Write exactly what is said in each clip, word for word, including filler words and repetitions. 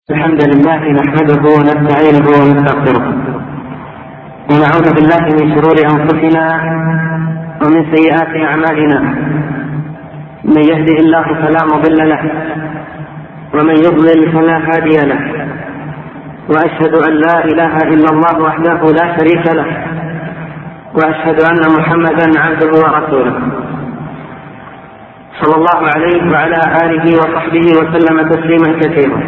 الحمد لله نحمده ونستعينه ونستغفره ونعوذ بالله من شرور أنفسنا ومن سيئات أعمالنا. من يهده الله فلا مضل له ومن يضلل فلا هادي له، وأشهد أن لا إله إلا الله وحده لا شريك له، وأشهد أن محمدا عبده ورسوله صلى الله عليه وعلى آله وصحبه وسلم تسليما كثيرا.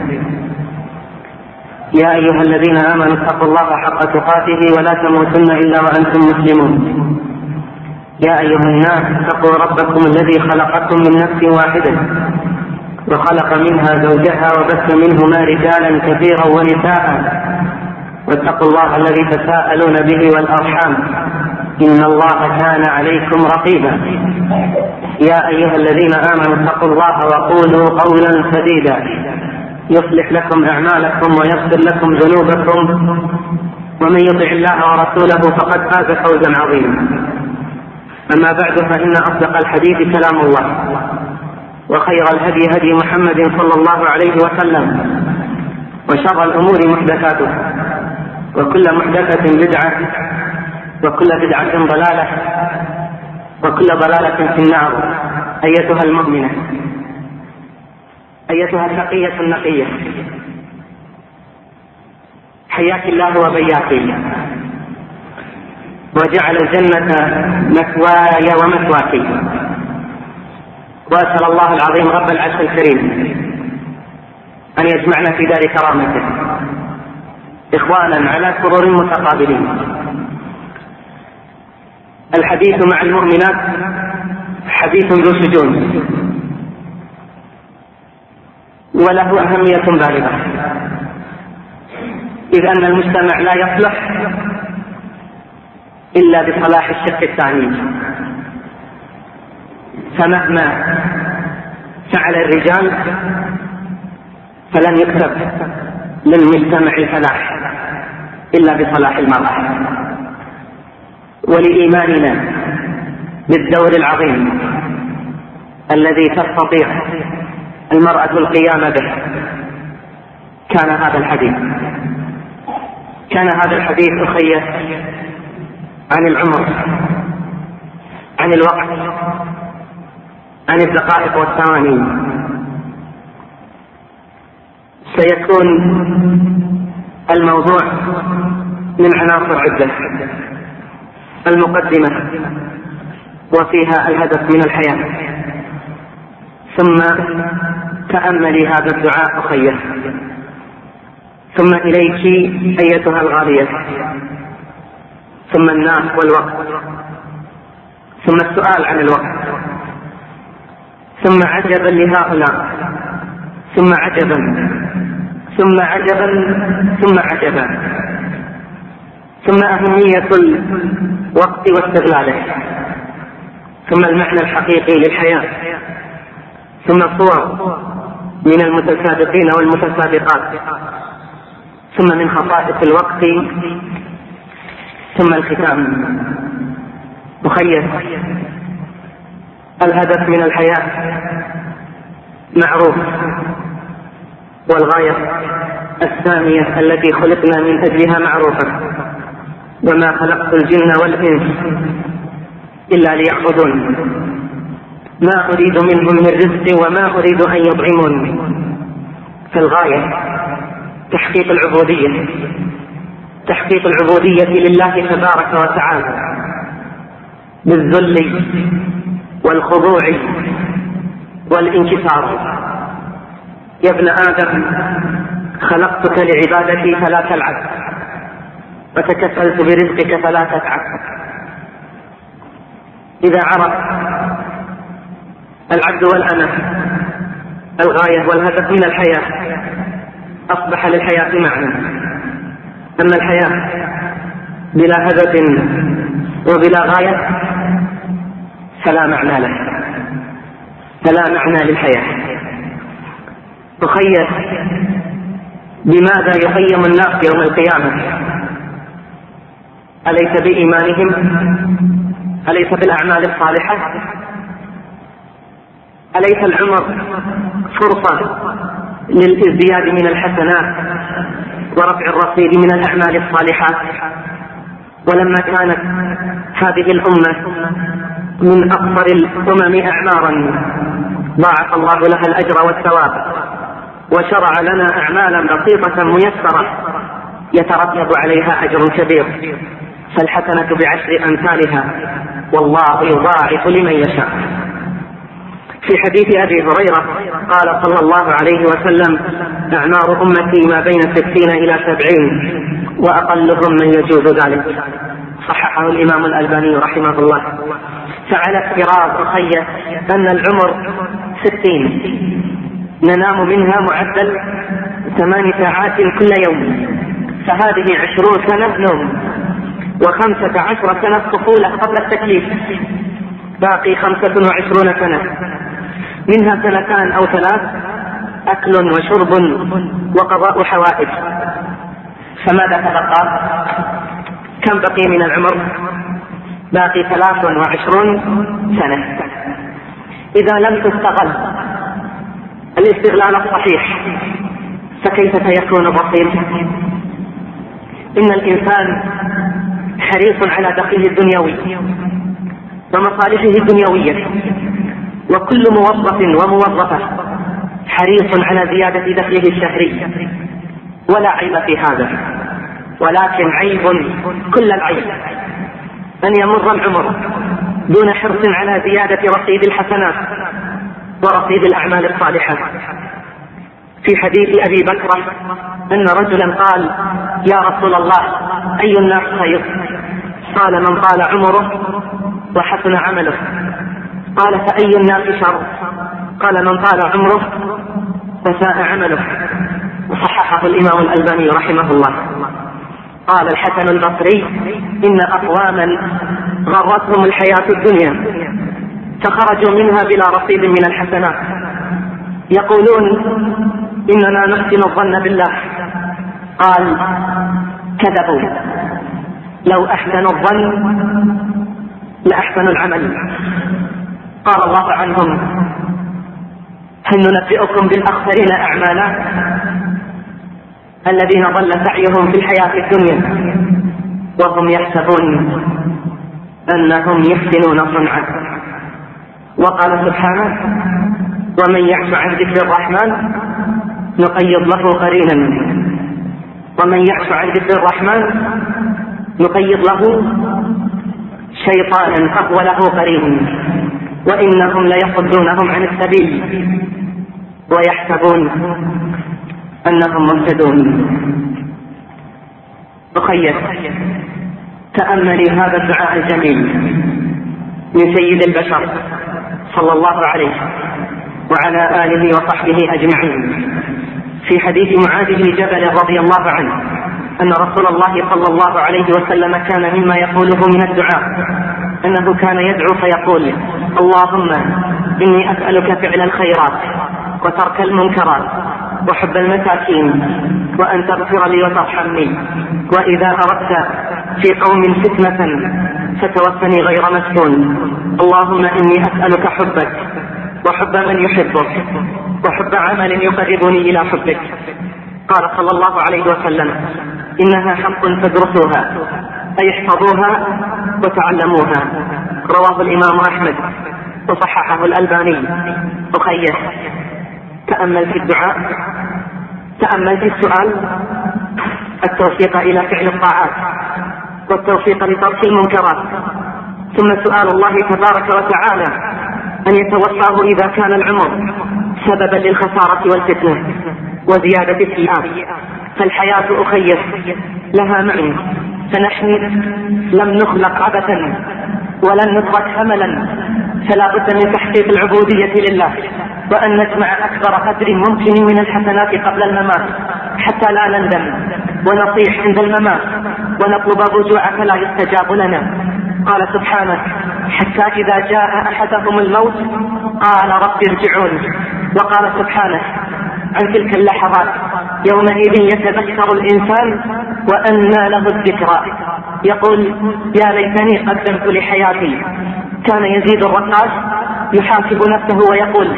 يا أيها الذين آمنوا اتقوا الله حق تقاته ولا تموتن إلا وأنتم مسلمون. يا أيها الناس اتقوا ربكم الذي خلقكم من نفس واحدة وخلق منها زوجها وبث منهما رجالا كثيرا ونساء، واتقوا الله الذي تساءلون به والأرحام إن الله كان عليكم رقيبا. يا أيها الذين آمنوا اتقوا الله وقولوا قولا سديدا يصلح لكم أعمالكم ويغفر لكم ذنوبكم، ومن يطع الله ورسوله فقد فاز فوزا عظيما. أما بعد، فإن أصدق الحديث كلام الله، وخير الهدي هدي محمد صلى الله عليه وسلم، وشر الأمور محدثاتها، وكل محدثة بدعة، وكل بدعة ضلالة، وكل ضلالة في النار. أيتها المؤمنة، أيتها التقية النقية، حياك الله وبياك، وجعل الجنة مثواي ومثواك، وأسأل الله العظيم رب العرش الكريم أن يجمعنا في دار كرامته إخوانا على سرور متقابلين. الحديث مع المؤمنات حديث ذو شجون، وله أهمية بالغة، إذ أن المجتمع لا يصلح إلا بصلاح الشق الثاني. فمهما فعل الرجال فلن يكتب للمجتمع الفلاح إلا بصلاح المرأة. ولإيماننا بالدور العظيم الذي تستطيع المرأة القيام به كان هذا الحديث كان هذا الحديث أخي عن العمر، عن الوقت، عن الدقائق والثواني. سيكون الموضوع من عناصر عدة: المقدمة وفيها الهدف من الحياة، ثم تأملي هذا الدعاء أخيه، ثم إليك أيتها الغالية، ثم الناس والوقت، ثم السؤال عن الوقت، ثم عجبا لهؤلاء، ثم عجبا، ثم عجبا، ثم عجبا، ثم أهمية الوقت واستغلاله، ثم المعنى الحقيقي للحياة، ثم صور من المتسابقين والمتسابقات، ثم من خصائص الوقت، ثم الختام. مخير الهدف من الحياة معروف، والغاية الثانية التي خلقنا من أجلها معروفة: وما خلقت الجن والإنس إلا ليعبدون ما أريد منهم من رزق وما أريد أن يطعمون. فالغاية تحقيق العبودية، تحقيق العبودية لله تبارك وتعالى بالذل والخضوع والانكسار. يا ابن آدم خلقتك لعبادتي فلا تلعب، وتكفلت برزقك فلا تتعب. إذا عرف العبد والأنا الغاية والهدف من الحياة أصبح للحياة معنى. أما الحياة بلا هدف وبلا غاية فلا معنى له، فلا معنى للحياة. تخيل بماذا يقيم الناس يوم القيامة؟ أليس بإيمانهم؟ أليس بالأعمال الصالحة؟ أليس العمر فرصة للازدياد من الحسنات ورفع الرصيد من الأعمال الصالحات. ولما كانت هذه الأمة من أقصر الأمم أعمارا ضاعف الله لها الأجر والثواب، وشرع لنا أعمالا بسيطة ميسرة يترتب عليها أجر كبير، فالحسنة بعشر أمثالها والله يضاعف لمن يشاء. في حديث أبي هريرة قال صلى الله عليه وسلم: أعمار أمتي ما بين ستين إلى سبعين وأقلهم من يجوز ذلك. صححه الإمام الألباني رحمه الله. فعلى افتراض أخي أن العمر ستين ننام منها معدل ثمان ساعات كل يوم، فهذه عشرون سنة نوم، وخمسة عشر سنة طفولة قبل التكليف، باقي خمسة وعشرون سنة، منها سنتان أو ثلاث أكل وشرب وقضاء حوائج. فماذا تبقى؟ كم بقي من العمر؟ باقي ثلاث وعشرون سنة. إذا لم تستغل الاستغلال الصحيح فكيف سيكون الرصيد؟ إن الإنسان حريص على دخله الدنيوي ومصالحه الدنيوية، وكل موظف وموظفة حريص على زيادة دخله الشهري، ولا عيب في هذا، ولكن عيب كل العيب أن يمر العمر دون حرص على زيادة رصيد الحسنات ورصيد الأعمال الصالحة. في حديث أبي بكر أن رجلا قال: يا رسول الله، أي الناس خير؟ قال: من طال عمره وحسن عمله. قال: فأي الناس شر؟ قال: من طال عمره وساء عمله. وصححه الإمام الألباني رحمه الله. قال الحسن البصري: إن أقواما غرتهم الحياة الدنيا فخرجوا منها بلا رصيد من الحسنات، يقولون إننا نحسن الظن بالله. قال: كذبوا، لو أحسنوا الظن لأحسنوا العمل. قال الله عنهم: هل ننبئكم بالأخسرين أعمالا؟ الذين ضل سعيهم في الحياة الدنيا وهم يحسبون أنهم يحسنون صنعا. وقال سبحانه: ومن يعش عن ذكر الرحمن نقيض له قرينا. ومن يعش عن ذكر الرحمن نقيض له شيطانا فهو له قرين وإنهم ليصدونهم عن السبيل ويحسبون أنهم مهتدون. أخي، تأملي هذا الدعاء الجميل من سيد البشر صلى الله عليه وعلى آله وصحبه أجمعين في حديث معاذ بن جبل رضي الله عنه أن رسول الله صلى الله عليه وسلم كان مما يقوله من الدعاء أنه كان يدعو فيقول: اللهم إني أسألك فعل الخيرات وترك المنكرات وحب المساكين وأن تغفر لي وترحمني، وإذا أردت في قوم فتنة فتوفني غير مفتون. اللهم إني أسألك حبك وحب من يحبك وحب عمل يقربني إلى حبك. قال صلى الله عليه وسلم: إنها حق فادرسوها، أي احفظوها وتعلموها. رواه الإمام أحمد وصححه الألباني. أخي، تأمل في الدعاء، تأمل في السؤال، التوفيق إلى فعل الطاعات والتوفيق لترك المنكرات، ثم سؤال الله تبارك وتعالى أن يتوفاه إذا كان العمر سببا للخسارة والفتنة وزيادة السيئات. فالحياة أخي لها معنى، فنحن لم نخلق عبثا ولن نترك هملا، فلا بد من تحقيق العبودية لله وأن نجمع أكبر قدر ممكن من الحسنات قبل الممات حتى لا نندم ونصيح عند الممات ونطلب الرجوع فلا يستجاب لنا. قال سبحانه: حتى إذا جاء أحدهم الموت قال رب ارجعون. وقال سبحانه عن تلك اللحظات: يومئذ يتذكر الإنسان وأنى له الذكرى، يقول: يا ليتني قدمت لحياتي. كان يزيد الرقاص يحاسب نفسه ويقول: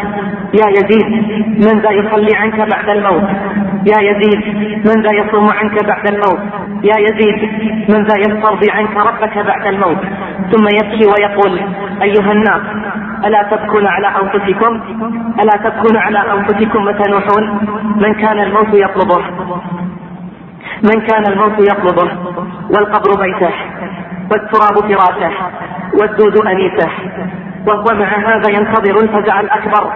يا يزيد من ذا يصلي عنك بعد الموت؟ يا يزيد من ذا يصوم عنك بعد الموت؟ يا يزيد من ذا يسترضي عنك ربك بعد الموت؟ ثم يبكي ويقول أيها الناس ألا تبكون على أنفسكم ألا تبكون على أنفسكم وتنوحون؟ من كان الموت يطلبه من كان الموت يطلبه والقبر بيته والتراب فراشه والدود أنيسه، وهو مع هذا ينتظر الفزع الأكبر،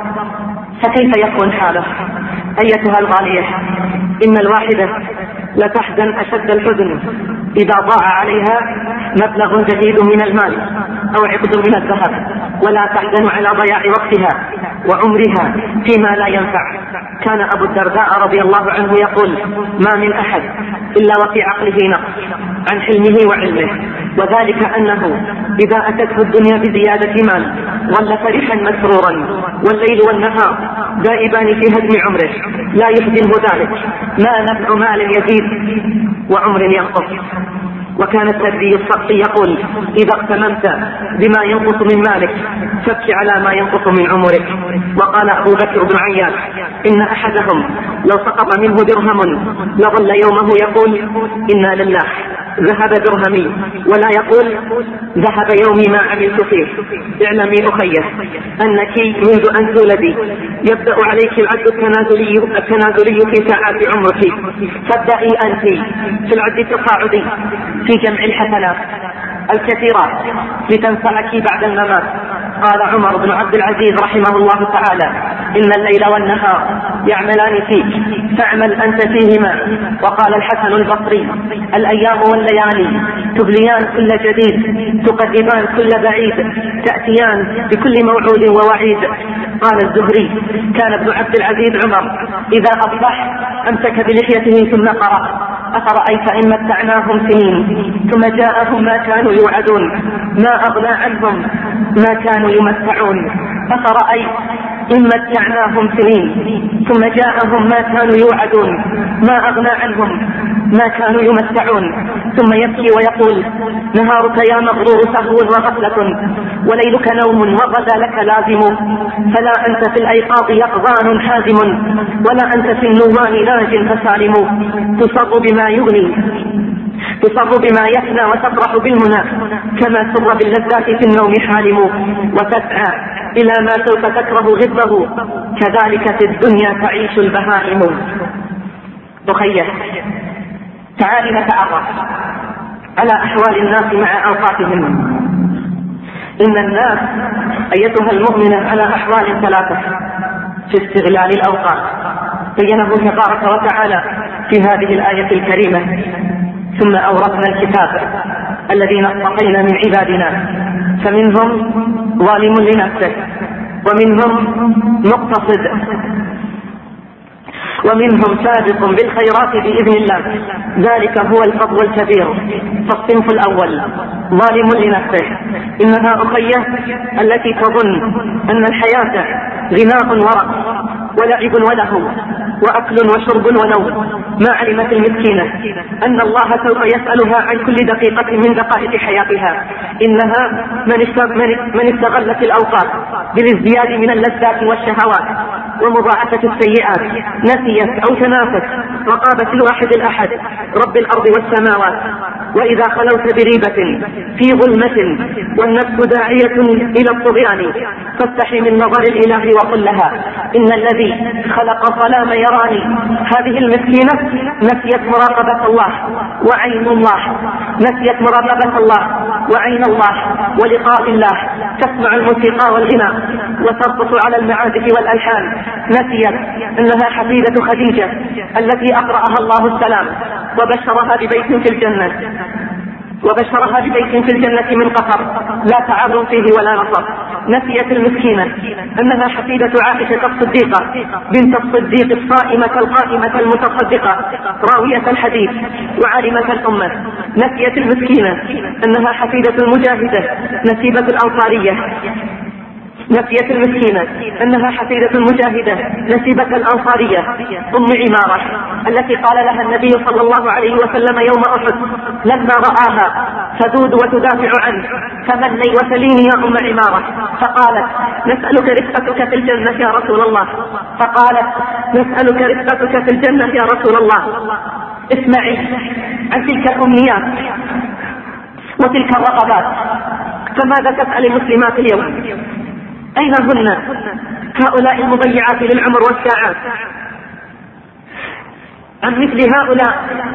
فكيف يكون حاله؟ أيتها الغالية، إن الواحدة لتحزن أشد الحزن إذا ضاع عليها مبلغ جديد من المال أو عقد من الذهب، ولا تحزن على ضياع وقتها وعمرها فيما لا ينفع. كان أبو الدرداء رضي الله عنه يقول: ما من أحد إلا وفي عقله نقص عن حلمه وعلمه، وذلك أنه إذا أتته الدنيا بزيادة مال ظل فرحا مسرورا، والليل والنهار دائبان في هدم عمره لا يحزنه ذلك. ما نفع مال يزيد وعمر ينقص؟ وكان السردي الصقي يقول: إذا اغتممت بما ينقص من مالك فابكي على ما ينقص من عمرك. وقال أبو بكر بن عياش: إن أحدهم لو سقط منه درهم لظل يومه يقول: إنا لله ذهب درهمي، ولا يقول ذهب يومي ما عملت فيه. اعلمي أخيه أنك منذ أن تولدي يبدأ عليك العد التنازلي, التنازلي في ساعات عمرك، فابدأي أنت في العد التصاعدي في جمع الحسنات الكثيرات لتنفعك بعد الممات. قال عمر بن عبد العزيز رحمه الله تعالى: إن الليل والنهار يعملان فيك فاعمل أنت فيهما. وقال الحسن البصري: الأيام والليالي تبليان كل جديد، تقربان كل بعيد، تأتيان بكل موعود ووعيد. قال الزهري: كان ابن عبد العزيز عمر إذا أصبح أمسك بلحيته ثم قرأ: أفرأيت إن متعناهم سنين ثم جاءهم ما كانوا يوعدون ما أغنى عنهم ما كانوا يمتعون. أفرأيت إن متعناهم سنين ثم جاءهم ما كانوا يوعدون ما أغنى عنهم ما كانوا يمتعون. ثم يبكي ويقول: نهارك يا مغرور سهو وغفلة، وليلك نوم وغدا لك لازم، فلا أنت في الأيقاظ يقظان حازم، ولا أنت في النومان ناج فسالم. تصر بما يغني تصر بما يفنى وتفرح بالمنى، كما سر باللذات في النوم حالم، وتسعى إلى ما سوف تكره غضه، كذلك في الدنيا تعيش البهائم. تخيل، تعال نتعرف على أحوال الناس مع أوقاتهم. إن الناس أيتها المؤمنة على أحوال ثلاثة في استغلال الأوقات، بينه تبارك وتعالى في هذه الآية الكريمة: ثم أورثنا الكتاب الذين اصطفينا من عبادنا فمنهم ظالم لنفسه ومنهم مقتصد ومنهم سابق بالخيرات بإذن الله، ذلك هو الفضل الكبير. فالصنف الأول ظالم لنفسه. إنها أخيه التي تظن أن الحياة غناء ورق ولعب ولهو وأكل وشرب ونوم، ما علمت المسكينة أن الله سوف يسألها عن كل دقيقة من دقائق حياتها. إنها من استغلت الأوقات بالازدياد من اللذات والشهوات ومضاعفة السيئات، نسيت أو تنافت رقابة الواحد الأحد رب الأرض والسماوات. وإذا خلوت بريبة في ظلمة والنفس داعية إلى الطغيان فاستحي من نظر الإله وقل لها: إن الذي خلق الظلام يراني. هذه المسكينة نسيت مراقبة الله وعين الله، نسيت مراقبة الله وعين الله ولقاء الله، تسمع الموسيقى والغناء وترقص على المعازف والألحان. نسيت أنها حفيدة خديجة التي أقرأها الله السلام وبشرها ببيت في الجنة وبشرها ببيت في الجنة من قطر لا تعب فيه ولا نصب. نسيت المسكينة أنها حفيدة عائشة الصديقة بنت الصديق الصائمة القائمة المتصدقة راوية الحديث وعالمة الأمة. نسيت المسكينة أنها حفيدة المجاهدة نسيبة الأنصارية نسيت المسكينة أنها حفيدة المجاهدة نسيبة الأنصارية أم عمارة التي قال لها النبي صلى الله عليه وسلم يوم أحد لما رآها تذود وتدافع عنه: فمني وسليني يا أم عمارة. فقالت: نسألك رفقتك في الجنة يا رسول الله. فقالت: نسألك رفقتك في الجنة يا رسول الله. اسمعي عن تلك الأمنيات وتلك الرغبات، فماذا تسأل المسلمات اليوم؟ أين هن هؤلاء المضيعات للعمر والساعات؟ عن مثل هؤلاء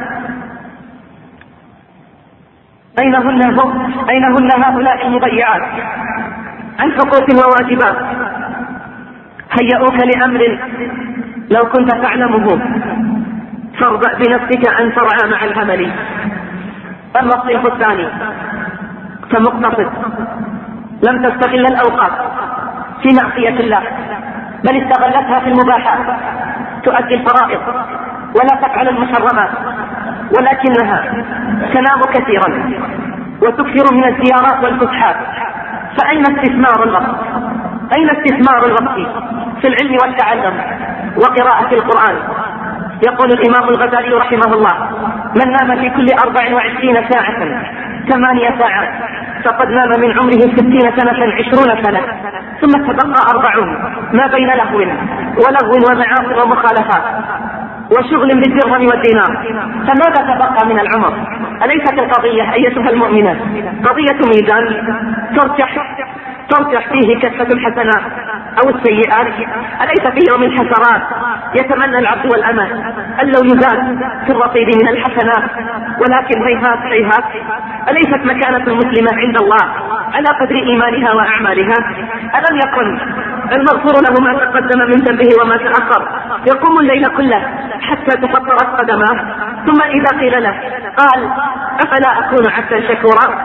أين هن أين هن هؤلاء المضيعات عن حقوق وواجبات؟ هيئوك لأمر لو كنت تعلمه فارضأ بنفسك أن ترعى مع العمل. أما الصنف الثاني فمقتصد لم تستغل الأوقات في معصية الله، بل استغلتها في المباحات، تؤدي الفرائض ولا تفعل المحرمات، ولكنها تنام كثيرا وتكثر من الزيارات والفسحات. فأين استثمار الوقت؟ أين استثمار الوقت في العلم والتعلم وقراءة القرآن؟ يقول الإمام الغزالي رحمه الله: من نام في كل أربع وعشرين ساعة ثمانية ساعات فقد نام من عمره ستين سنة عشرون سنة، ثم تبقى أربعون ما بين لهو ولغو ومعاصي ومخالفات وشغل بالدرهم والدينار. فماذا تبقى من العمر؟ أليست القضية أيتها المؤمنات قضية ميزان ترجح ترجح فيه كفة الحسنات أو السيئات؟ أليس في يوم الحسرات يتمنى العبد والأمة أن لو يزاد في الرصيد من الحسنات؟ ولكن هيهات هيهات، أليست مكانة المسلمة عند الله على قدر إيمانها وأعمالها؟ ألم يكن المغفور له ما تقدم من ذنبه وما تأخر يقوم الليل كله حتى تفطرت قدماه، ثم إذا قيل له قال: أفلا أكون عبدا شكورا؟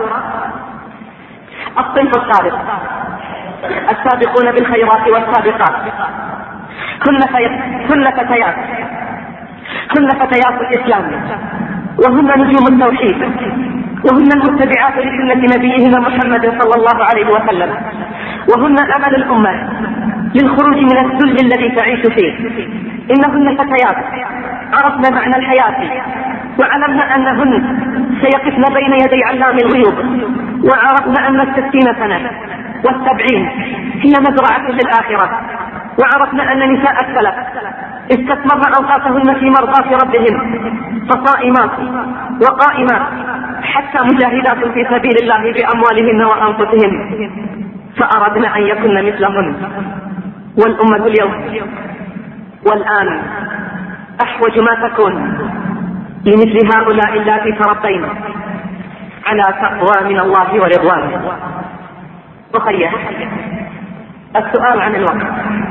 الصنف الثالث السابقون بالخيرات والسابقات هن فتيات هن فتيات الإسلام، وهن نجوم التوحيد، وهن المتبعات لسنة نبيهما محمد صلى الله عليه وسلم، وهن أمل الأمة للخروج من الذل الذي تعيش فيه. إنهن فتيات عرفن معنى الحياة، وعلمن أنهن سيقفن بين يدي علام الغيوب، وعرفن أن الستين سنة والسبعين هي مزرعة للآخرة، وعرفن أن نساء السلف استثمرن أوقاتهن في مرضاة ربهم، فصائمات وقائمات حتى مجاهدات في سبيل الله بأموالهن وأنفسهن، فأردن أن يكن مثلهن. والأمة اليوم والآن أحوج ما تكون لمثل هؤلاء اللاتي تربين على تقوى من الله ورضوانه. أخيه، السؤال عن الوقت.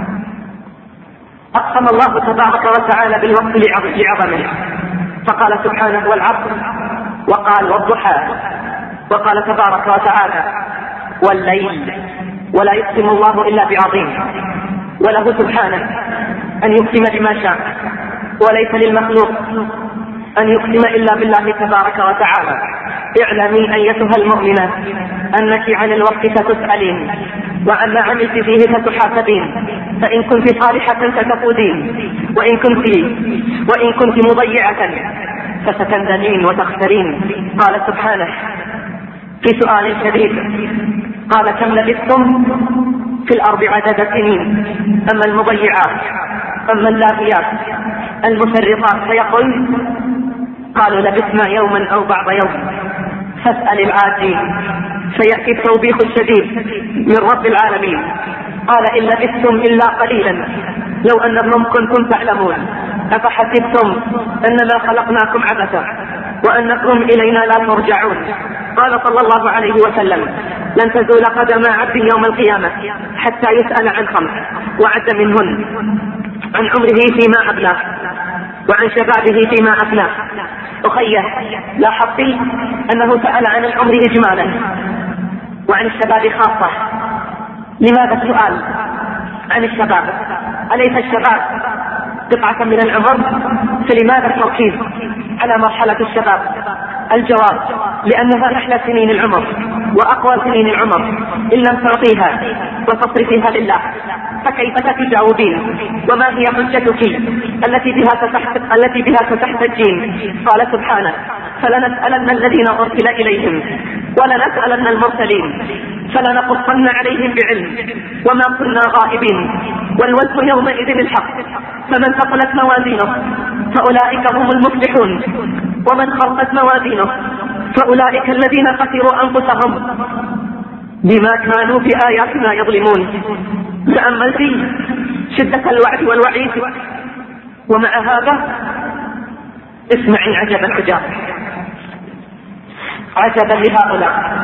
أقسم الله تبارك وتعالى بالوقت لعظمه، فقال سبحانه: والعصر، وقال: والضحى، وقال تبارك وتعالى: والليل، ولا يقسم الله إلا بعظيم. وله سبحانه أن يقسم بما شاء، وليس للمخلوق أن يقسم إلا بالله تبارك وتعالى. اعلمي أيتها المؤمنة أنك عن الوقت ستسألين، وعن ما عملت فيه ستحاسبين، فإن كنت صالحة ستفوزين، وإن كنت وإن كنت مضيعة فستندمين وتخسرين. قال سبحانه في سؤال شديد: قال: كم لبثتم في الأرض عدد سنين؟ أما المضيعات أما اللاهيات المفرطات فيقول: قالوا لبثنا يوما أو بعض يوم. فاسأل العادي فيأتي التوبيخ الشديد من رب العالمين. قال: إن لبثتم إلا قليلا لو أنكم كنتم تعلمون أفحسبتم أنما خلقناكم عبثا وأنكم إلينا لا ترجعون. قال صلى الله عليه وسلم: لن تزول قدم عبد يوم القيامة حتى يسأل عن خمس، وعد منهن عن عمره فيما أبلاه، وعن شبابه فيما أفناه. أخيه، لاحظت أنه سأل عن العمر إجمالا وعن الشباب خاصة. لماذا السؤال عن الشباب؟ أليس الشباب قطعة من العمر؟ فلماذا التركيز على مرحلة الشباب؟ الجواب: لأنها أحلى سنين العمر، وأقوى سنين العمر إن لم تعطيها وتصرفيها لله فكيف تتجاوبين؟ وما هي حجتك التي بها التي بها ستحتجين؟ قال سبحانه: فلنسألن الذين أرسل إليهم ولنسألن المرسلين فلنقصن عليهم بعلم وما كنا غائبين والوزن يومئذ الحق فمن ثقلت موازينه فأولئك هم المفلحون ومن خفت موازينه فأولئك الذين خسروا أنفسهم بما كانوا بآياتنا يظلمون. تأملت شدة الوعد والوعيد، ومع هذا اسمعي عجب العجاب، عجبا لهؤلاء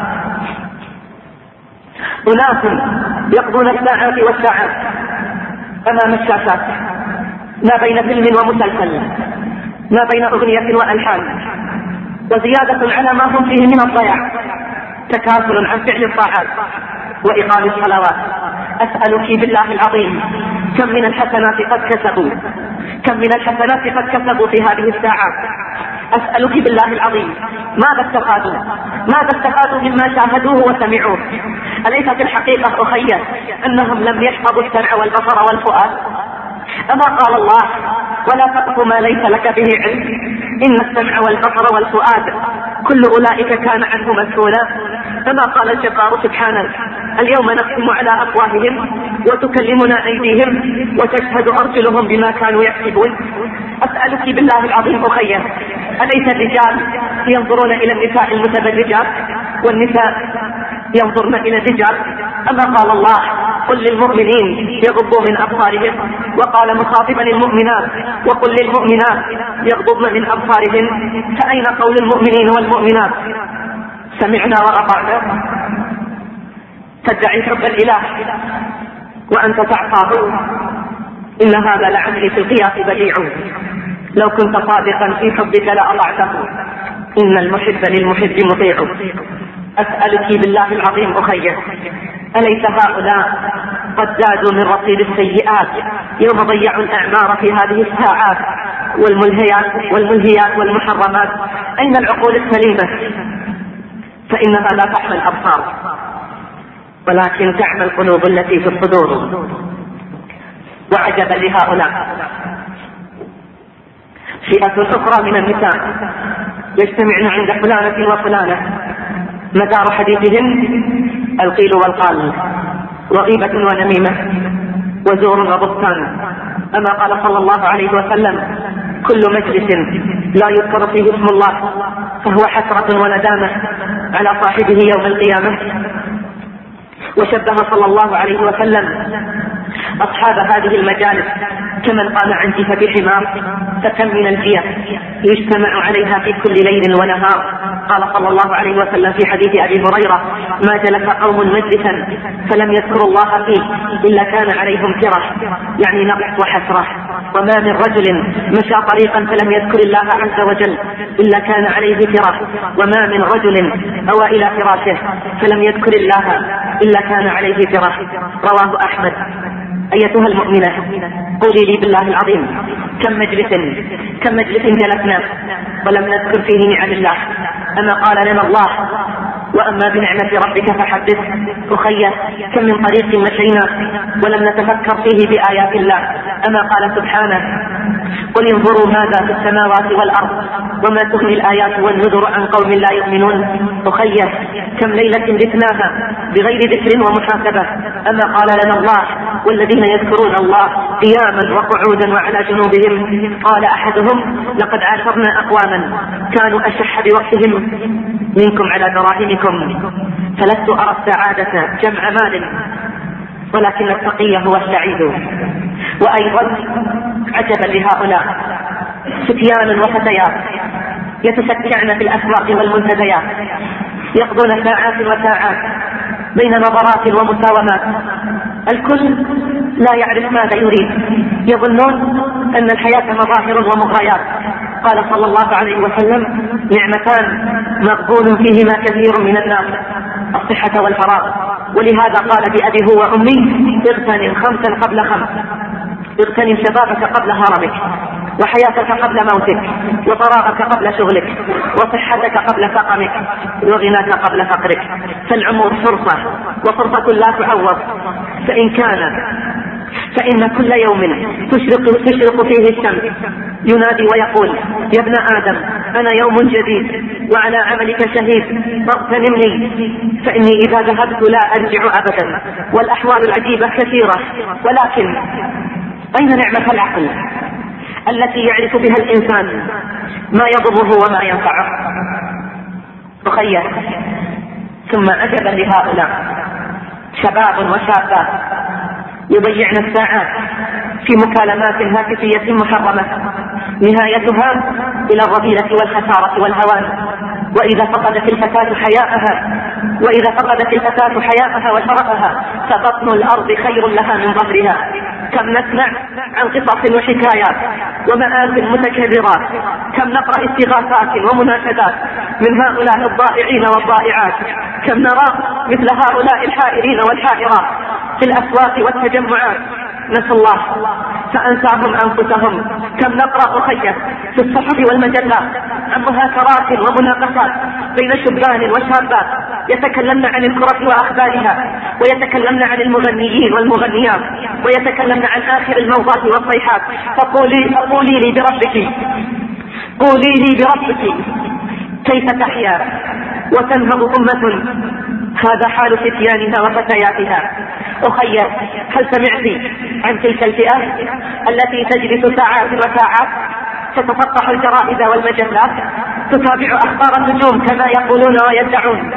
أناس يقضون الساعات والساعات أمام الشاشات، ما بين فيلم ومسلسل، ما بين أغنية وألحان، وزيادة على ما هم فيه من الضياع، تكاسل عن فعل الطاعات وإقام الصلوات. أسألك بالله العظيم كم من الحسنات قد كسبوا، كم من الحسنات قد كسبوا في هذه الساعات. أسألك بالله العظيم ماذا استفادوا، ماذا استفادوا مما شاهدوه وسمعوه؟ أليس في الحقيقة أخي أنهم لم يحفظوا السمع والبصر والفؤاد؟ أما قال الله: ولا تقف ما ليس لك به علم إن السمع والبصر والفؤاد كل أولئك كان عنه مسؤولا. أما قال الجبار سبحانه: اليوم نختم على أفواههم وتكلمنا أيديهم وتشهد أرجلهم بما كانوا يكسبون. أسألك بالله العظيم أخي أليس الرجال ينظرون إلى النساء المتبرجات والنساء ينظرن إلى الرجال؟ أما قال الله: قل للمؤمنين يغضوا من أبصارهم، وقال مخاطبا المؤمنات: وقل للمؤمنات يغضضن من أبصارهن. فأين قول المؤمنين والمؤمنات سمعنا وأطعنا؟ تدعي حب الإله وأنت تعصاه، إن هذا لعمري في القياس بديع، لو كنت صادقا في حبك لأطعته، إن المحب للمحب مطيع. أسألك بالله العظيم أخي أليس هؤلاء قد زادوا من رصيد السيئات يوم ضيعوا الأعمار في هذه الساعات والملهيات والملهيات والمحرمات؟ أين العقول السليمة؟ فإنها لا تعمى الأبصار ولكن تعمى القلوب التي في الصدور. وعجبا لهؤلاء فئة أخرى من النساء يجتمعن عند فلانة وفلانة، مدار حديثهن القيل والقال وغيبة ونميمة وزور وبهتان. أما قال صلى الله عليه وسلم: كل مجلس لا يذكر فيه اسم الله فهو حسرة وندامة على صاحبه يوم القيامة. وشبه صلى الله عليه وسلم أصحاب هذه المجالس كمن قام عن جفة حمار، فكم من الجية يجتمع عليها في كل ليل ونهار. قال صلى الله عليه وسلم في حديث أبي هريرة: ما جلس قوم مجلسا فلم يذكروا الله فيه إلا كان عليهم كره، يعني نقص وحسرة. وما من رجل مشى طريقا فلم يذكر الله عز وجل إلا كان عليه كره، وما من رجل أوى إلى فراشه فلم يذكر الله إلا كان عليه كره. رواه أحمد. أيتها المؤمنة قولي لي بالله العظيم كم مجلس كم مجلس جلسنا ولم نذكر فيه نعم الله؟ أما قال لنا الله: وأما بنعمة ربك فحدث. أخي كم من طريق مشينا ولم نتفكر فيه بآيات الله؟ أما قال سبحانه: قل انظروا ماذا في السماوات والأرض وما تغني الآيات والنذر عن قوم لا يؤمنون. أخي كم ليلة بتناها بغير ذكر ومحاسبة؟ أما قال لنا الله: والذين يذكرون الله قياما وقعودا وعلى جنوبهم. قال أحدهم: لقد عاشرنا أقواما كانوا أشح بوقتهم منكم على دراهمكم، فلست أرى السعادة جمع مال ولكن التقي هو السعيد. وأيضا عجبا لهؤلاء فتيان وفتيات يتشكعن في الأسواق والمنتديات، يقضون ساعات وساعات بين نظرات ومساومات، الكل لا يعرف ماذا يريد، يظنون أن الحياة مظاهر ومغريات. قال صلى الله عليه وسلم: نعمتان مغبون فيهما كثير من الناس، الصحة والفراغ. ولهذا قال بأبي هو وأمي: اغتنم خمسا قبل خمس، اغتنم شبابك قبل هرمك. وحياتك قبل موتك، وفراغك قبل شغلك، وصحتك قبل سقمك، وغناك قبل فقرك. فالعمر فرصة، وفرصة لا تعوض. فإن كان فإن كل يوم تشرق, تشرق فيه الشمس ينادي ويقول: يا ابن آدم أنا يوم جديد وعلى عملك شهيد فاغتنمني، فإني إذا ذهبت لا أرجع أبدا. والأحوال العجيبة كثيرة، ولكن أين نعمة العقل التي يعرف بها الإنسان ما يضره وما ينفعه؟ تخيل. ثم عجبا لهؤلاء شباب وشابات يضيعن الساعات في مكالمات هاتفية محرمة نهايتها إلى الرذيلة والخسارة والهوان. وإذا فقدت الفتاة حياءها وإذا فقدت الفتاة حياءها وشرفها فبطن الأرض خير لها من ظهرها. كم نسمع عن قصص وحكايات ومآسٍ متكررات، كم نقرأ استغاثات ومناشدات من هؤلاء الضائعين والضائعات، كم نرى مثل هؤلاء الحائرين والحائرات في الأسواق والتجمعات. نسأل الله فأنساهم أنفسهم. كم نقرأ خير في الصحف والمجلات عن مهاترات ومناقشات بين شبان وشابات يتكلمن عن الكرة وأخبارها، ويتكلمن عن المغنيين والمغنيات، ويتكلمن عن آخر الموضات والصيحات. فقولي قولي لي بربك قولي لي بربك كيف تحيا وتنهض أمة هذا حال فتيانها وفتياتها. أخير، هل سمعت عن تلك الفئة التي تجلس ساعات وساعات تتصفح الجرائد والمجلات تتابع أخبار النجوم كما يقولون ويدعون؟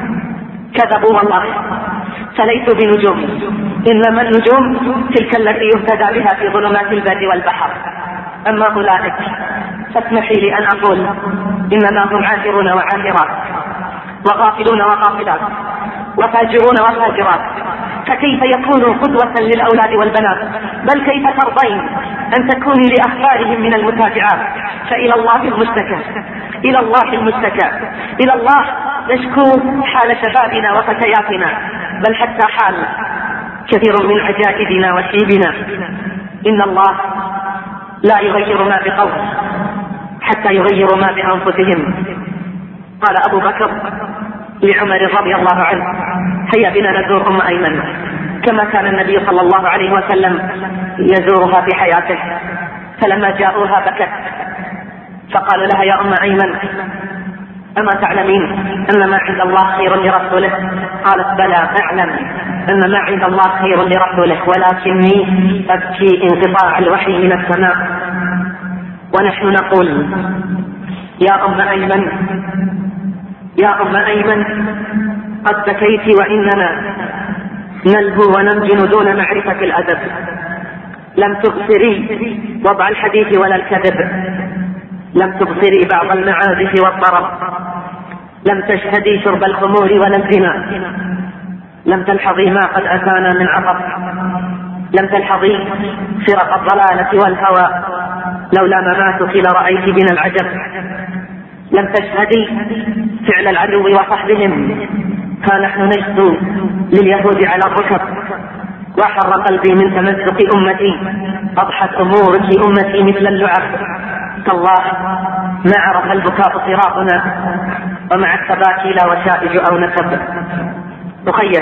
كذبوا والله، فليسوا بنجوم، إنما النجوم تلك التي يهتدى بها في ظلمات البر والبحر. أما أولئك فاسمحي لي أن أقول إنما هم عاثرون وعاثرات، وغافلون وغافلات، وفاجرون وفاجرات. فكيف يكونوا قدوة للأولاد والبنات؟ بل كيف ترضين أن تكوني لأخبارهم من المتابعات؟ فإلى الله المشتكى، إلى الله المشتكى، إلى الله نشكو حال شبابنا وفتياتنا، بل حتى حال كثير من عجائزنا وشيبنا. إن الله لا يغير ما بقوم حتى يغيروا ما بأنفسهم. قال أبو بكر لعمر رضي الله عنه: هيا بنا نزور أم أيمن، كما كان النبي صلى الله عليه وسلم يزورها في حياته. فلما جاءوها بكت، فقالوا لها: يا أم أيمن أما تعلمين أن ما عند الله خير لرسوله؟ قالت: بلى أعلم أن ما عند الله خير لرسوله، ولكني أبكي انقطاع الوحي من السماء. ونحن نقول: يا أم أيمن يا أم أيمن قد بكيت وإننا نلهو ونمجن دون معرفة الأدب. لم تبصري وضع الحديث ولا الكذب، لم تبصري بعض المعازف والطرب، لم تشهدي شرب الخمور ولا الزنا، لم تلحظي ما قد أتانا من عطب، لم تلحظي فرق الضلالة والهوى، لولا مماتك لرأيت بنا العجب. لم تشهدي فعل العدو وصحبهم، ها نحن نشدو لليهود على الركب. وحر قلبي من تمزق أمتي، أضحت أمورك أمتي مثل اللعب. تالله ما عرف البكاء صراطنا، ومع التباكي لا وشائج أو نسب. تخيل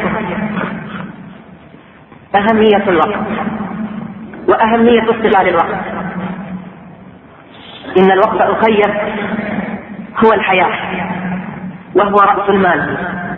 أهمية الوقت وأهمية استغلال الوقت. إن الوقت أخير هو الحياة، وهو رأس المال.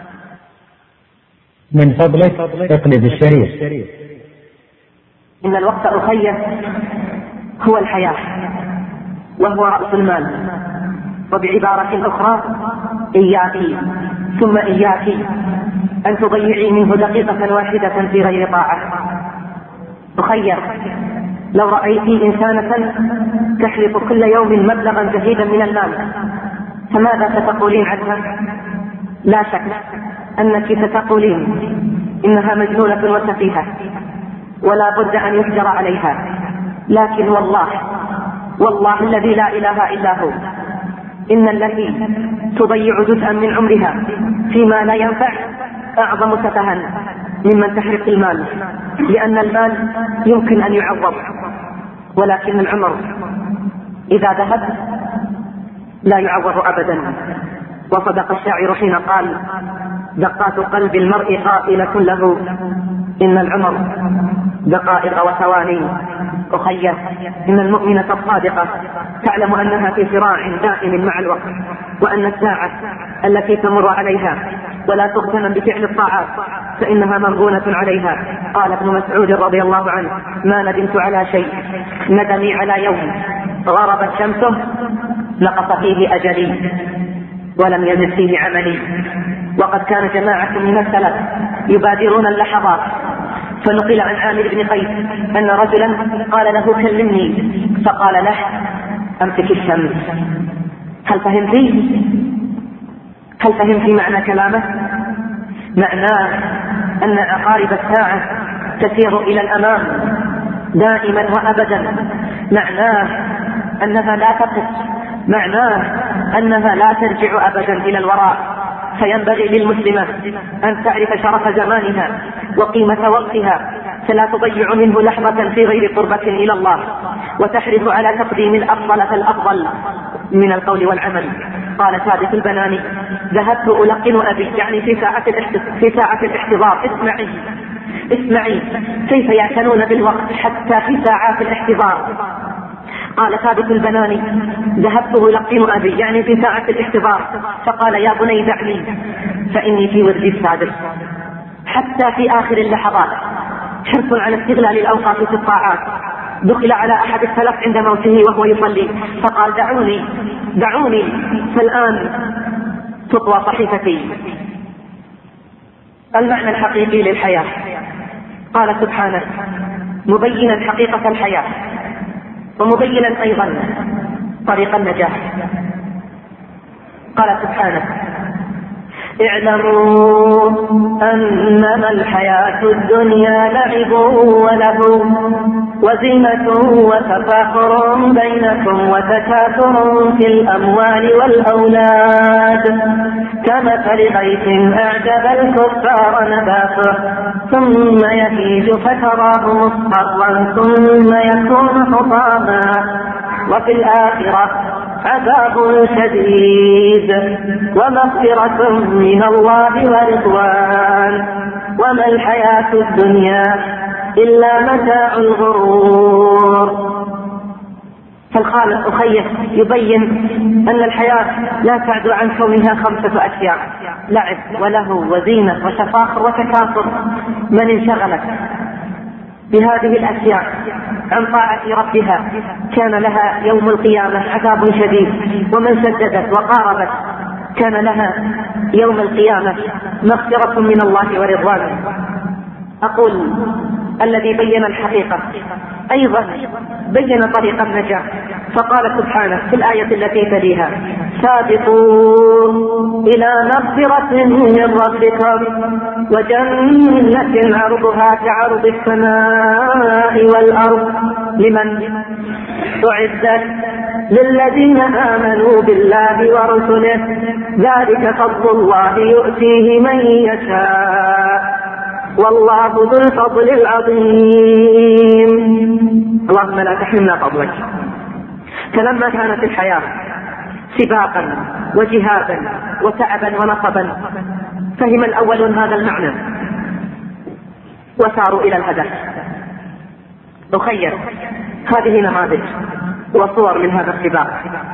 من فضلك اقلب الشريف. إن الوقت أخير هو الحياة، وهو رأس المال. وبعبارة أخرى: إياك ثم إياك أن تضيعي منه دقيقة واحدة في غير طاعة. تخير لو رأيت إنسانة تحلف كل يوم مبلغا جهيدا من المال، فماذا ستقولين عنها؟ لا شك أنك ستقولين إنها مجنونة وسفيهة ولا بد أن يحجر عليها. لكن والله والله الذي لا إله إلا هو، إن التي تضيع جزءا من عمرها فيما لا ينفع أعظم سفها ممن تحرق المال، لأن المال يمكن أن يعوض، ولكن العمر إذا ذهب لا يعوض أبدا. وصدق الشاعر حين قال: دقات قلب المرء قائلة له إن العمر دقائق وثواني. أخي، إن المؤمنة الصادقة تعلم أنها في صراع دائم مع الوقت، وأن الساعة التي تمر عليها ولا تغتنم بفعل الطاعات فإنها مرهونة عليها. قال ابن مسعود رضي الله عنه: ما ندمت على شيء ندمي على يوم غربت شمسه نقص فيه أجلي ولم يزد فيه عملي. وقد كان جماعة من السلف يبادرون اللحظات، فنقل عن عامر بن قيس أن رجلا قال له: كلمني، فقال له: أمسك الشمس. هل فهمتي؟ هل فهمتي معنى كلامه؟ معناه أن عقارب الساعة تسير إلى الأمام دائما وأبدا، معناه أنها لا تقف، معناه أنها لا ترجع أبدا إلى الوراء. فينبغي للمسلمة أن تعرف شرف زمانها وقيمة وقتها، فلا تضيع منه لحظة في غير قربة إلى الله، وتحرص على تقديم الأفضل فالأفضل من القول والعمل. قال ثابت البناني: ذهبت ألقن أبي، يعني في ساعة في ساعة الاحتضار. اسمعي اسمعي كيف يعتنون بالوقت حتى في ساعات الاحتضار. قال ثابت البناني: ذهبت ألقن أبي، يعني في ساعة الاحتضار، فقال: يا بني دعني فإني في وردي السادس. حتى في آخر اللحظات حرص على استغلال الأوقات في الطاعات. دخل على أحد السلف عند موته وهو يصلي، فقال: دعوني دعوني فالآن تطوى صحيفتي. المعنى الحقيقي للحياة. قال سبحانه مبينا حقيقة الحياة ومبينا أيضا طريق النجاح. قال سبحانه: اعلموا أنما الحياة الدنيا لعب ولهو وزينة وتفاخر بينكم وتكاثر في الأموال والأولاد كمثل غيث أعجب الكفار نباته ثم يهيج فتراه مصفرا ثم يكون حطاما وفي الآخرة عذاب شديد ومغفرة من الله ورضوان وما الحياة الدنيا إلا متاع الغرور. فالخالق أخيه يبين أن الحياة لا تعدو عن كونها خمسة أشياء: لعب ولهو وزينة وتفاخر وتكاثر. من انشغلت بهذه الأشياء عن طاعة ربها كان لها يوم القيامة عذاب شديد، ومن سددت وقاربت كان لها يوم القيامة مغفرة من الله ورضوانه. أقول الذي بين الحقيقة أيضا بين طريق النجاة، فقال سبحانه في الآية التي تليها: سابقوا إلى مغفرة من ربكم وجنة عرضها كعرض السماء والأرض لمن أعدت للذين آمنوا بالله ورسله ذلك فضل الله يؤتيه من يشاء والله ذو الفضل العظيم. اللهم لا تحرمنا فضلك. فلما كانت الحياة سباقا وجهادا وتعبا ونصبا فهم الأولون هذا المعنى وساروا إلى الهدف. أخير هذه نماذج وصور من هذا السباق.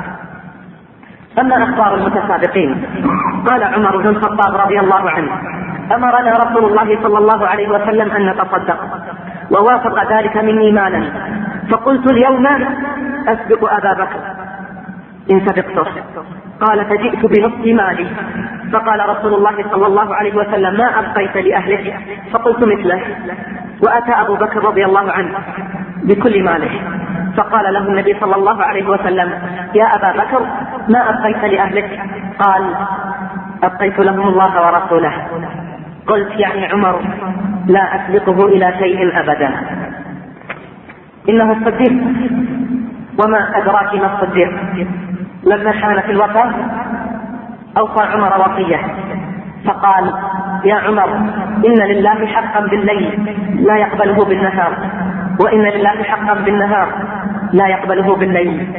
أما أخبار المتسابقين، قال عمر بن الخطاب رضي الله عنه: أمرنا رسول الله صلى الله عليه وسلم أن نتصدق ووافق ذلك مني مالا، فقلت اليوم أسبق أبا بكر إن سبقته. قال: فجئت بنصف مالي. فقال رسول الله صلى الله عليه وسلم: ما أبقيت لأهلك؟ فقلت مثله. وأتى أبو بكر رضي الله عنه بكل ماله، فقال له النبي صلى الله عليه وسلم: يا أبا بكر ما أبقيت لأهلك؟ قال: أبقيت لهم الله ورسوله. قلت: يعني عمر لا أسبقه إلى شيء أبدا. إنه الصديق، وما أدراك ما الصديق. لما حان في الوفاة أوصى عمر وصية فقال: يا عمر إن لله حقا بالليل لا يقبله بالنهار، وإن لله حقا بالنهار لا يقبله بالليل.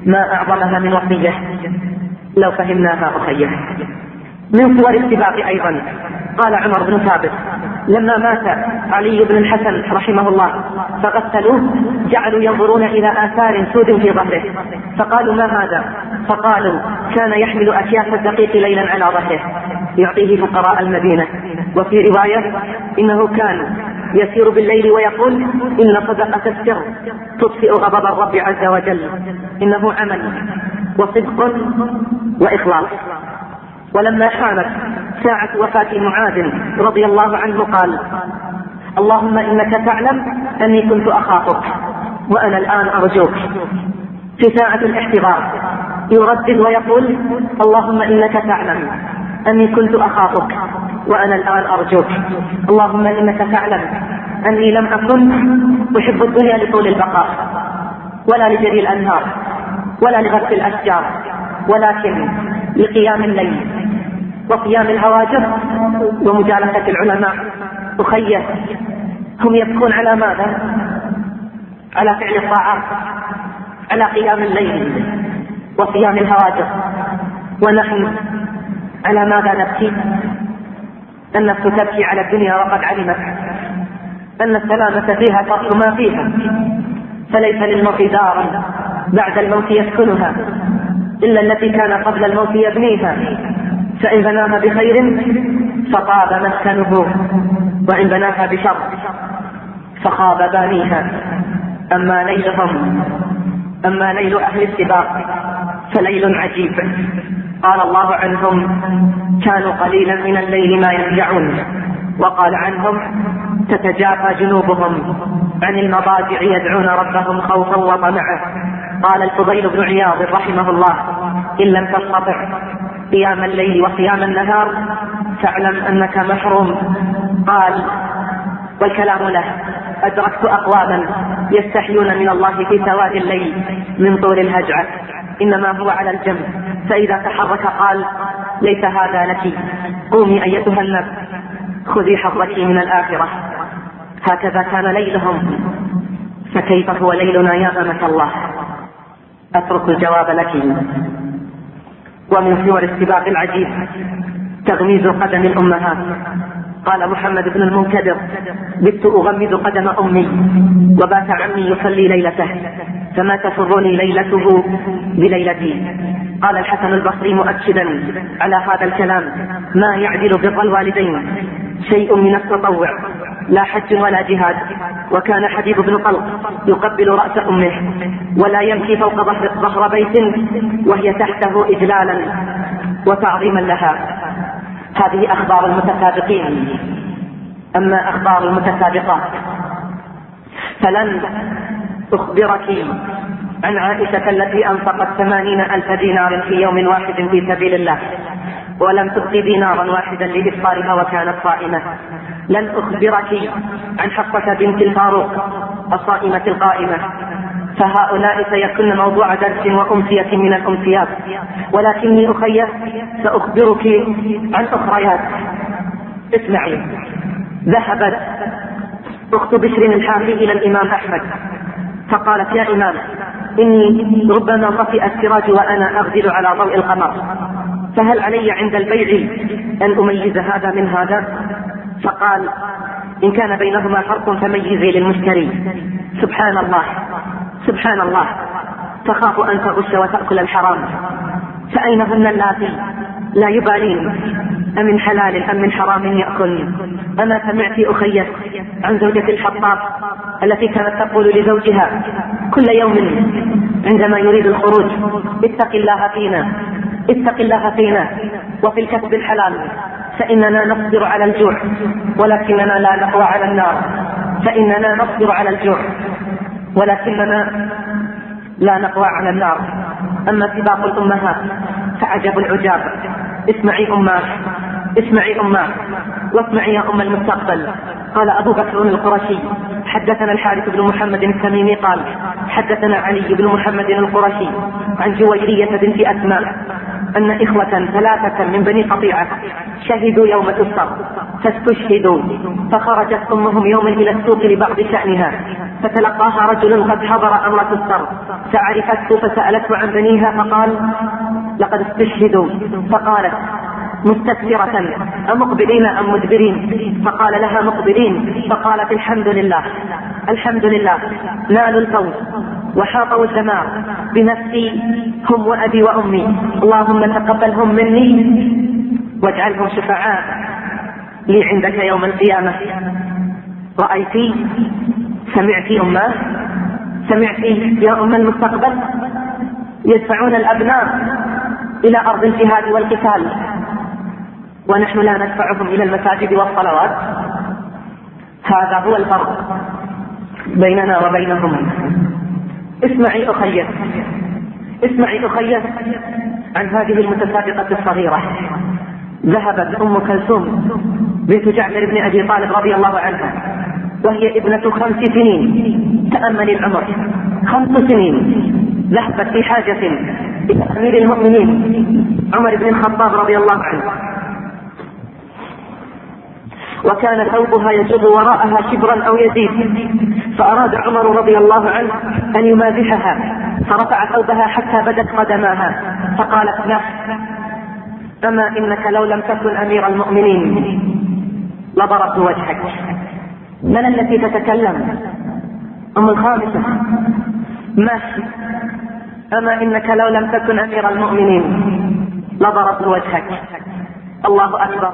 ما أعظمها من وصية لو فهمناها أخيه. من صور السباق أيضا قال عمر بن ثابت لما مات علي بن الحسن رحمه الله فغسلوه جعلوا ينظرون إلى آثار سود في ظهره فقالوا ما هذا؟ فقالوا كان يحمل أكياس الدقيق ليلا على ظهره يعطيه فقراء المدينة. وفي رواية إنه كان يسير بالليل ويقول إن صدقة السر تطفئ غضب الرب عز وجل، إنه عمل وصدق وإخلاص. ولما حانت ساعة وفاة معاذ رضي الله عنه قال اللهم إنك تعلم أني كنت أخافك وأنا الآن أرجوك. في ساعة الاحتضار يردد ويقول اللهم إنك تعلم أني كنت أخافك وأنا الآن أرجوك. اللهم إنك تعلم أني لم أكن أحب الدنيا لطول البقاء ولا لجري الأنهار ولا لغرق الأشجار، ولكن لقيام الليل وقيام الهواجر ومجالسة العلماء. أخيه هم يبكون على ماذا؟ على فعل الطاعات، على قيام الليل وقيام الهواجر، ونحن على ماذا نبكي؟ النفس تبكي على الدنيا وقد علمت أن السلامة فيها ترك ما فيها، فليس للمرء دارا بعد الموت يسكنها إلا التي كان قبل الموت يبنيها، فإن بناها بخير فطاب مسكنه وإن بناها بشر فخاب بانيها. أما ليلهم أما ليل أهل السباق فليل عجيب. قال الله عنهم كانوا قليلا من الليل ما يهجعون، وقال عنهم تتجافى جنوبهم عن المضاجع يدعون ربهم خوفا وطمعا. قال الفضيل بن عياض رحمه الله إن لم تستطع قيام الليل وقيام النهار فاعلم أنك محروم. قال والكلام له أدركت أقواما يستحيون من الله في سواد الليل من طول الهجعة، إنما هو على الجنب، فإذا تحرك قال ليس هذا لك، قومي أيتها النفس خذي حظك من الآخرة. هكذا كان ليلهم، فكيف هو ليلنا يا أمة الله؟ أترك الجواب لك. ومن صور السباق العجيب تغميز قدم الأمهات. قال محمد بن المنكدر بت أغمد قدم أمي وبات عمي يصلي ليلته فما تسرني ليلته بليلتي. قال الحسن البصري مؤكدا على هذا الكلام ما يعدل بر الوالدين شيء من التطوع لا حج ولا جهاد. وكان حبيب بن طلق يقبل رأس أمه ولا يمشي فوق ظهر, ظهر بيت وهي تحته إجلالا وتعظيما لها. هذه أخبار المتسابقين. أما أخبار المتسابقات فلن أخبرك عن عائشة التي أنفقت ثمانين ألف دينار في يوم واحد في سبيل الله ولم تبقي دينارا واحدا لإفطارها وكانت صائمة. لن أخبرك عن حفصة بنت الفاروق الصائمة القائمة، فهؤلاء سيكون موضوع درس وأمسية من الأمسيات، ولكني أخير سأخبرك عن أخريات. اسمعي. ذهبت أخت بشر الحافي إلى الإمام أحمد فقالت يا إمام إني ربما طفئ السراج وأنا أغزل على ضوء القمر، فهل علي عند البيع أن أميز هذا من هذا؟ فقال إن كان بينهما فرق فميزي للمشتري. سبحان الله سبحان الله، تخاف أن تغش وتأكل الحرام. فأين هن اللاتي لا يبالين أمن حلال أم من حرام يأكل؟ أما سمعت أخيت عن زوجة الحطاب التي كانت تقول لزوجها كل يوم عندما يريد الخروج اتق الله فينا اتق الله فينا وفي الكسب الحلال، فإننا نصبر على الجوع ولكننا لا نقوى على النار، فإننا نصبر على الجوع ولكننا لا نقوى على النار. أما سباق الأمهات فعجب العجاب. اسمعي أمات اسمعي أمات واسمعي يا أم المستقبل. قال أبو بكر القرشي حدثنا الحارث بن محمد التميمي قال حدثنا علي بن محمد القرشي عن جويرية بنت أسماء أن إخوة ثلاثة من بني قطيعة شهدوا يوم تفطر فاستشهدوا، فخرجت أمهم يوما إلى السوق لبعض شأنها، فتلقاها رجل قد حضر أمر تفطر، فعرفته فسألته عن بنيها فقال لقد استشهدوا، فقالت مستكثرة أمقبلين أم مدبرين؟ فقال لها مقبلين، فقالت الحمد لله الحمد لله، نالوا الفوز وحاطوا الدمار بنفسي هم وأبي وأمي، اللهم تقبلهم مني واجعلهم شفعاء لي عندك يوم القيامة. رأيتي سمعتي أمه سمعتي يا أم المستقبل يدفعون الأبناء إلى أرض الجهاد والقتال ونحن لا ندفعهم إلى المساجد والصلوات. هذا هو الفرق بيننا وبينهم. اسمعي أخي اسمعي أخي عن هذه المتسابقة الصغيرة. ذهبت أم كلثوم بنت جعفر بن أبي طالب رضي الله عنها وهي ابنة خمس سنين، تأمل العمر، خمس سنين، ذهبت في حاجة إلى أمير المؤمنين عمر بن الخطاب رضي الله عنه، وكان ثوبها يجر وراءها شبرا أو يزيد، فأراد عمر رضي الله عنه أن يمازحها فرفع ثوبها حتى بدت قدماها، فقالت له أما إنك لو لم تكن أمير المؤمنين لضربت وجهك. من التي تتكلم؟ أم الخامسة. ماشي. أما إنك لو لم تكن أمير المؤمنين لضربت وجهك. الله أكبر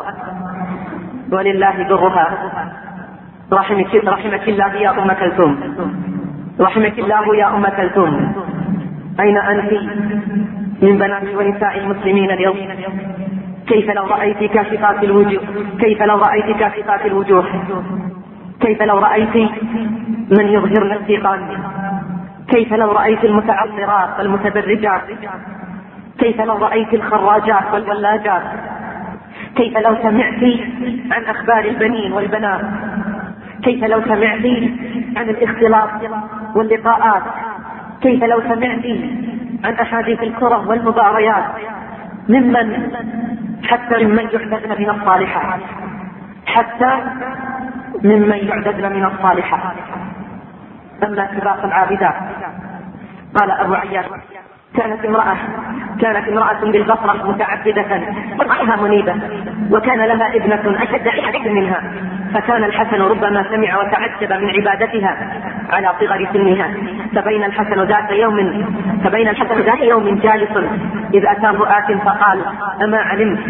ولله درها. رحمك, رحمك الله يا أم كلثوم، رحمك الله يا أم كلثوم. أين أنت من بنات ونساء المسلمين اليوم؟ كيف لو رأيت كاشفات الوجوه، كيف لو رأيت كاشفات الوجوه، كيف لو رأيت من يظهرن الثقان، كيف لو رأيت المتعطرات والمتبرجات، كيف لو رأيت الخراجات والولاجات، كيف لو سمعت عن أخبار البنين والبنات، كيف لو سمعت عن الاختلاط واللقاءات، كيف لو سمعت عن أحاديث الكرة والمباريات، ممن حتى ممن يعددن من الصالحات، حتى ممن يعددن من الصالحات. أما سباق العابدات، قال أبو عياش كانت امرأة كانت امرأة بالبصرة متعبدة وضعها منيبة، وكان لها ابنة أشد عبادة منها، فكان الحسن ربما سمع وتعجب من عبادتها على صغر سنها، فبين الحسن ذات يوم فبين الحسن ذات يوم جالس إذ أتاه آت فقال أما علمت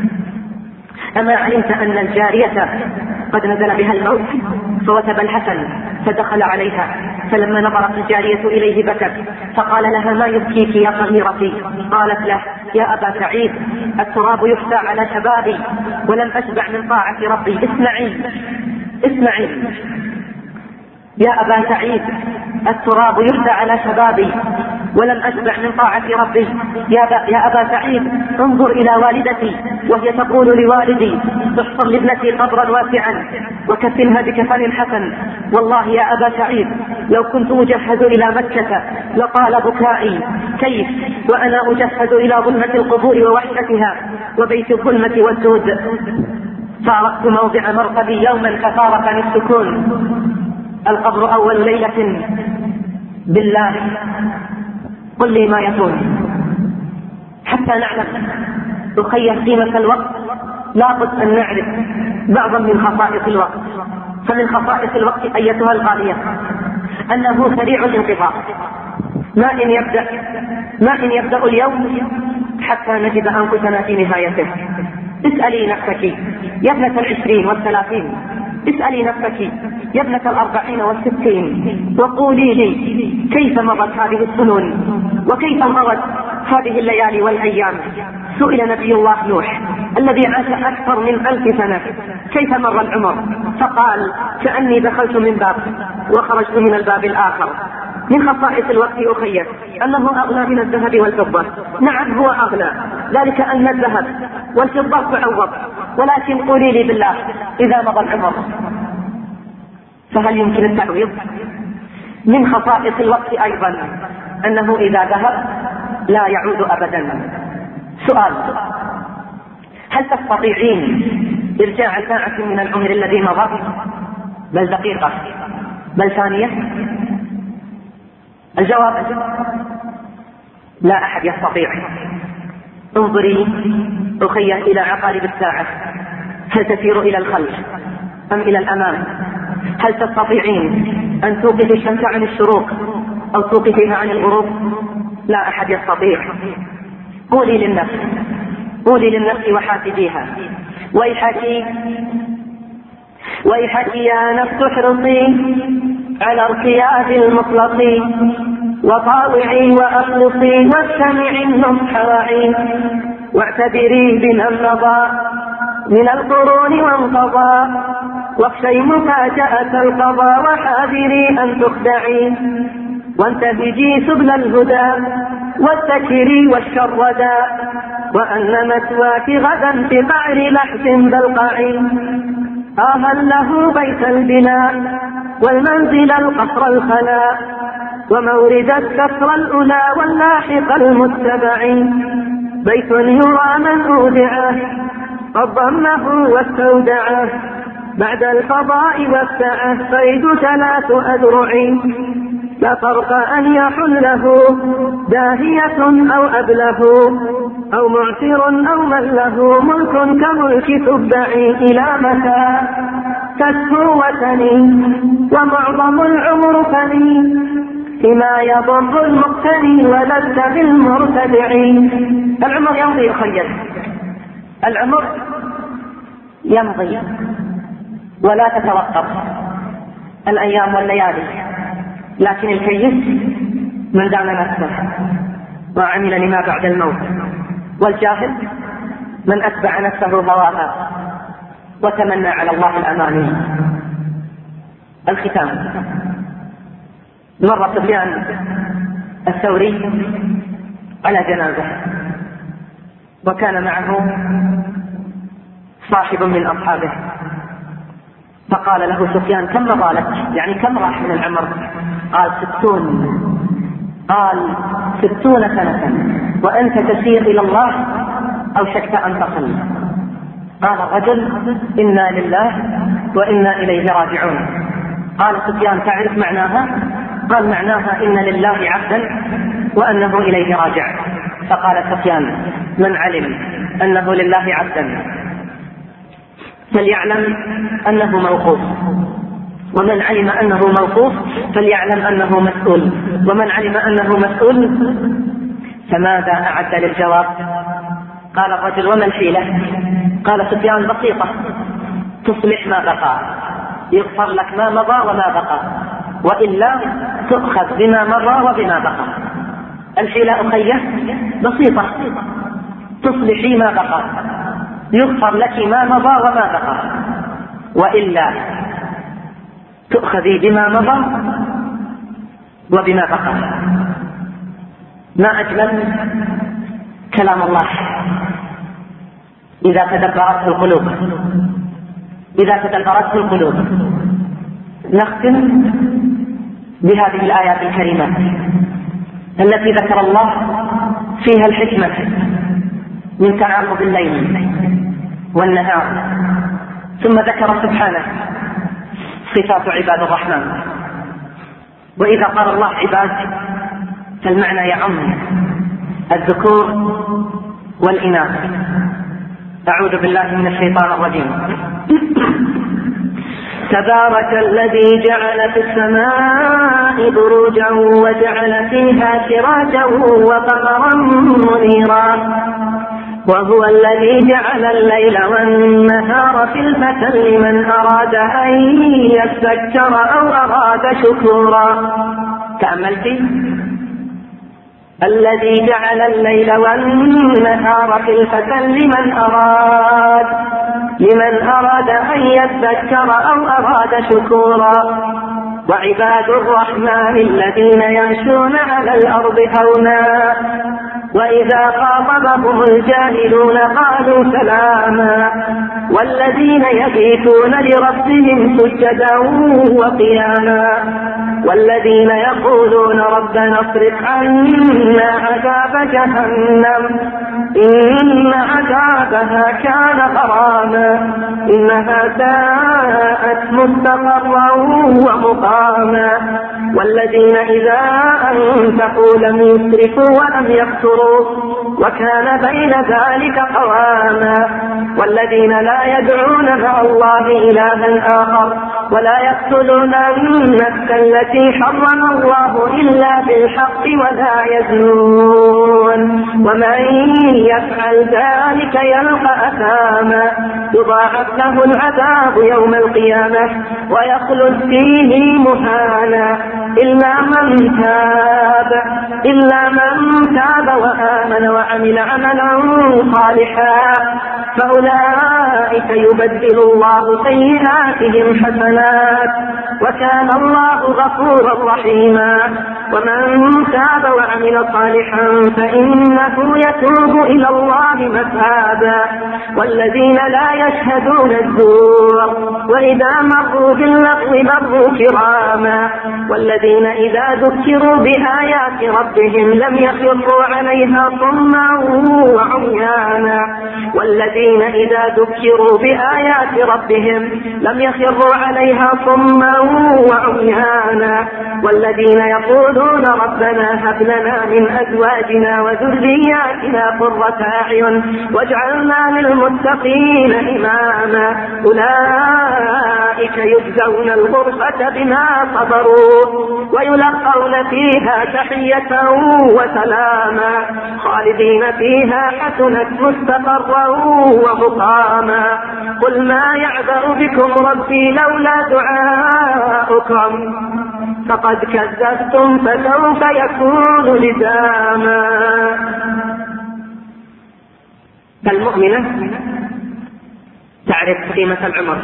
أما علمت أن الجارية قد نزل بها الموت؟ فوثب الحسن فدخل عليها، فلما نظرت الجارية إليه بكت، فقال لها ما يبكيك يا صغيرتي؟ قالت له يا أبا سعيد التراب يحثى على شبابي ولم أشبع من طاعة ربي. اسمعي اسمعي يا أبا سعيد التراب يحثى على شبابي ولم أشبع من طاعة ربي. يا, يا أبا سعيد انظر إلى والدتي وهي تقول لوالدي احفر لابنتي قبرا واسعا وكفنها بكفن الحسن. والله يا أبا سعيد لو كنت أجهز إلى مكة لطال بكائي، كيف وأنا أجهز إلى ظلمة القبور ووحشتها وبيت الظلمة والسود. فارقت موضع مرقدي يوما ففارقني السكون. القبر أول ليلة بالله قل لي ما يكون حتى نعلم أخي قيمة الوقت. لابد أن نعرف بعضا من خصائص الوقت. فمن خصائص الوقت أيتها الغالية أنه سريع الانقضاء. ما إن يبدأ ما إن يبدأ اليوم حتى نجد أنفسنا في نهايته. اسألي نفسك يا ابنة العشرين والثلاثين، اسألي نفسك يا ابنة الأربعين والستين، وقولي لي كيف مضت هذه السنون وكيف مضت هذه الليالي والأيام. سئل نبي الله نوح الذي عاش أكثر من ألف سنة كيف مر العمر؟ فقال كأني دخلت من باب وخرجت من الباب الآخر. من خصائص الوقت أخي أنه أغلى من الذهب والفضة. نعم هو أغلى، ذلك أن الذهب والفضة تعوض، ولكن قولي لي بالله إذا مضى العمر فهل يمكن التعويض؟ من خصائص الوقت أيضا أنه إذا ذهب لا يعود أبدا. سؤال: هل تستطيعين إرجاع ساعة من العمر الذي مضى؟ بل دقيقة، بل ثانية؟ الجواب: لا أحد يستطيع. انظري أخي إلى عقارب الساعة، هل تسير إلى الخلف أم إلى الأمام؟ هل تستطيعين أن توقفي الشمس عن الشروق أو توقفيها عن الغروب؟ لا أحد يستطيع. قولي للنفس قولي للنفس وحاسبيها: ويحكي ويحكي يا نفس احرصي على ارتياد المطلق، وطاوعي وأخلصي واستمعي النصح وعي، واعتبري بمن مضى من القرون وانقضى، واخشي مفاجأة القضاء، وحاذري أن تخدعي، وانتهجي سبل الهدى والذكر والشردى، وأن مثواك غدا في قعر لحد بلقعي. آها له بيت البناء والمنزل القصر الخلاء، ومورد السفر الأولى واللاحق المتبع، بيت يرى من أودعه قد ضمه واستودعه، بعد الفضاء والسعة صيد ثلاث أذرع، لا فرق أن يحله داهية أو أبله، أو معسر أو من له ملك كملك تبع. إلى متى تسهو وتني ومعظم العمر فني، فيما يضر المقتني ولست بالمرتدع. العمر يمضي يخيل، العمر يمضي ولا تتوقف الأيام والليالي، لكن الكيس من دان نفسه وعمل لما بعد الموت، والجاهل من أتبع نفسه هواها وتمنى على الله الأماني. الختام: مر سفيان الثوري على جنازة، وكان معه صاحب من أصحابه، فقال له سفيان: كم مضى لك؟ يعني كم راح من العمر؟ قال: ستون قال ستون سنة وأنت تسير إلى الله أوشكت أن تصل. قال الرجل: إنا لله وإنا إليه راجعون. قال سفيان: تعرف معناها؟ قال: معناها إن لله عبدا وأنه إليه راجع. فقال سفيان: من علم أنه لله عبدا فليعلم أنه موقوف، ومن علم أنه موقوف فليعلم أنه مسؤول، ومن علم أنه مسؤول فماذا أعد للجواب؟ قال الرجل: وما الحيلة؟ قال سفيان: بسيطة، تصلح ما بقى، يغفر لك ما مضى وما بقى، وإلا تؤخذ بما مضى وبما بقى. الحيلة أخيه بسيطة، تصلحي ما بقى، يغفر لك ما مضى وما بقى، وإلا تؤخذي بما مضى وبما بقى. ما أجمل كلام الله إذا تدبرته القلوب إذا تدبرته القلوب. نختم بهذه الآيات الكريمة التي ذكر الله فيها الحكمة من تعاقب الليل والنهار، ثم ذكر سبحانه صفات عباد الرحمن. وإذا قال الله عباد فالمعنى يعم الذكور والإناث. أعوذ بالله من الشيطان الرجيم. تبارك الذي جعل في السماء بروجا وجعل فيها سراجا وقمرا منيرا، وهو الذي جعل الليل والنهار خلفة لمن أراد أن يذكر أو أراد شكورا. تأملت؟ الذي جعل الليل والنهار خلفة لمن أراد لمن أراد أن يذكر أو أراد شكورا. وعباد الرحمن الذين يمشون على الأرض هونا وإذا خاطبهم الجاهلون قالوا سلاما. والذين يبيتون لربهم سجدا وقياما. والذين يقولون ربنا اصرف عنا عذاب جهنم إن عذابها كان غراما إنها ساءت مستقرا ومقاما والذين إذا أنفقوا لم يسرفوا ولم يقتروا وكان بين ذلك قواما والذين لا يدعون مع الله إلها آخر ولا يقتلون النفس التي حرم الله إلا بالحق ولا يزنون ومن يفعل ذلك يلقى أثاما يضاعف له العذاب يوم القيامة ويخلد فيه مهانا إلا من تاب إلا من تاب وآمن وعمل عملا صالحا فأولئك يبدل الله سيئاتهم حسنات وكان الله غفورا رحيما ومن تاب وعمل صالحا فإنه يتوب إلى الله متابا والذين لا يشهدون الزور وإذا مروا باللغو مروا كراما والذين إذا ذكروا بآيات ربهم لم يخروا عليها صما وعميانا والذين إذا ذكروا بآيات ربهم لم يخروا عليها صما وعميانا والذين يقولون ربنا هب لنا من أزواجنا وذرياتنا قرة أعين واجعلنا للمتقين إماما أولئك يجزون الغرفة بما صبروا ويلقون فيها تحية وسلاما خالدين فيها حسنت مستقرا ومقاما قل ما يعبأ بكم ربي لولا دعاؤكم فقد كذبتم فسوف يكون لزاما. المؤمنة تعرف قيمة العمر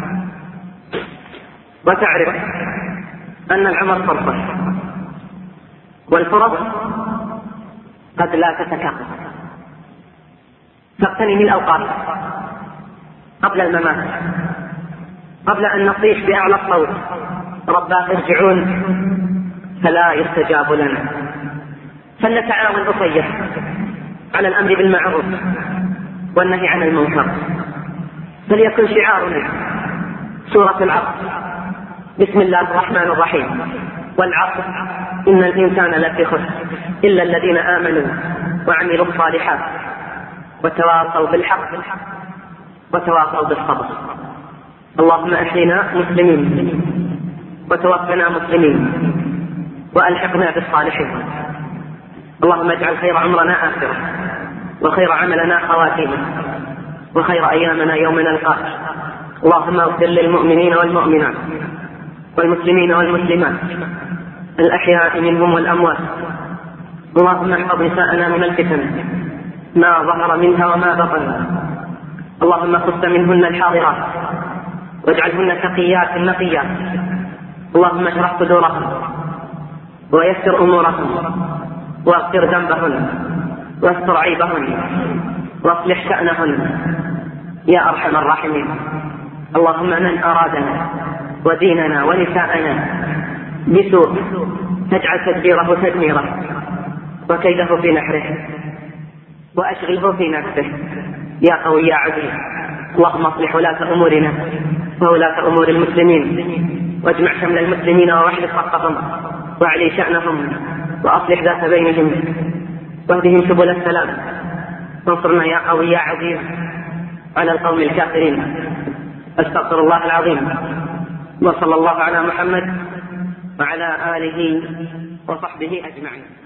وتعرف أن العمر فرصة والفرص قد لا تتكاثر تغتنم الأوقات قبل الممات قبل أن نصيح بأعلى الصوت رباه ارجعون فلا يستجاب لنا فلنتعاون أخيه على الأمر بالمعروف والنهي عن المنكر فليكن شعارنا سورة العصر بسم الله الرحمن الرحيم والعصر إن الإنسان لفي خسر إلا الذين آمنوا وعملوا الصالحات وتواصوا بالحق وتواصوا بالصبر. اللهم أحينا مسلمين وتوفنا مسلمين وألحقنا بالصالحين. اللهم اجعل خير عمرنا آخرة وخير عملنا خواتيمه وخير أيامنا يوم نلقاك. اللهم اغفر للمؤمنين والمؤمنات والمسلمين والمسلمات الأحياء منهم والأموات. اللهم احفظ نساءنا من الفتن ما ظهر منها وما بطن. اللهم خص منهن الحاضرات واجعلهن تقيات نقيات. اللهم اشرح صدورهم ويسر أمورهم واغفر ذنبهن واستر عيبهن واصلح شأنهن يا أرحم الراحمين. اللهم من أرادنا وديننا ونساءنا بسوء تجعل تدبيره تدميره وكيده في نحره وأشغله في نفسه يا قوي يا عزيز. اللهم اصلح ولاة أمورنا وولاة أمور المسلمين واجمع شمل المسلمين ووحد خطهم واعلي شأنهم وأصلح ذات بينهم واهدهم سبل السلام وانصرنا يا قوي يا عزيز على القوم الكافرين. أستغفر الله العظيم وصلى الله على محمد وعلى آله وصحبه أجمعين.